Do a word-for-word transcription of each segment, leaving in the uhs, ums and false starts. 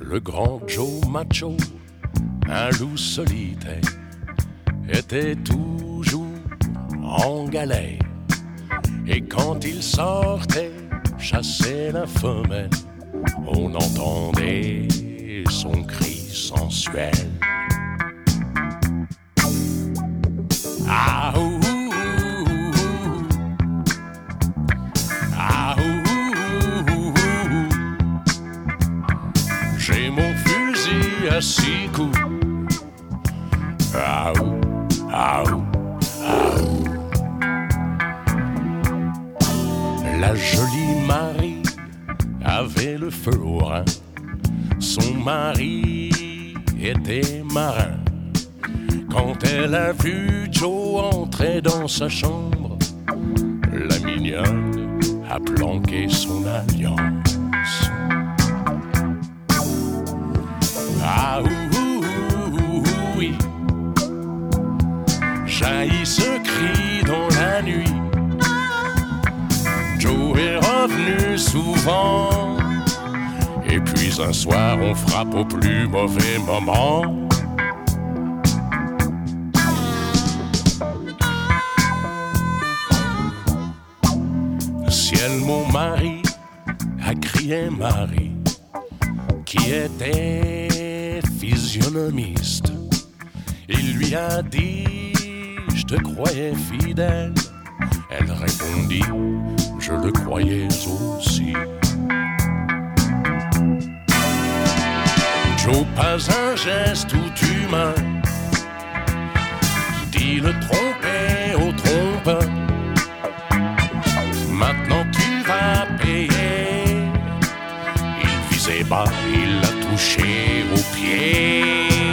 Le grand Joe Macho, un loup solitaire, était toujours en galère. Et quand il sortait chasser la femelle, on entendait son cri sensuel. Ah ouh, ouh, ouh. Ah ouh, ouh, ouh. J'ai mon fusil à six coups. Ah ouh, ah ouh, ah ouh. La jolie Marie avait le feu au rein. Son mari était marin. Quand elle a vu Joe entrer dans sa chambre, la mignonne a planqué son alliance. Ah ouh, ouh, ouh, oui, jaillit ce cri dans la nuit. Joe est revenu souvent, et puis un soir on frappe au plus mauvais moment. Ciel, mon mari, a crié Marie, qui était physionomiste. Il lui a dit, je te croyais fidèle. Elle répondit, je le croyais aussi. Joe, pas un geste tout humain, dit le trompé au trompeur. Maintenant tu vas payer. Il visait bas, il l'a touché au pied.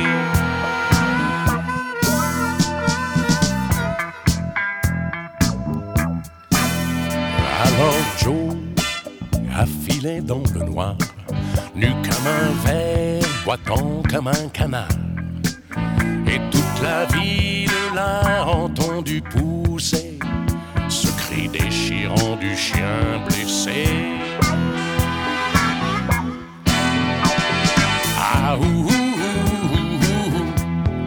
Alors Joe a filé dans le noir, nu comme un ver, boitant comme un canard. Et toute la ville l'a entendu pousser ce cri déchirant du chien blessé. Ah ouh, ouh, ouh, ouh.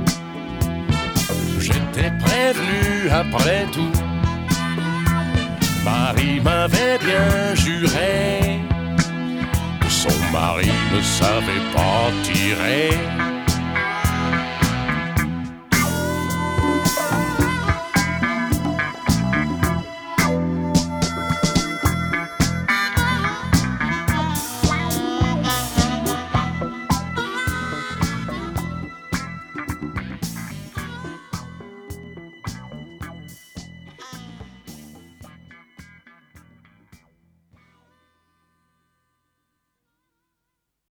J'étais prévenu après tout. Marie m'avait bien juré que son mari ne savait pas tirer.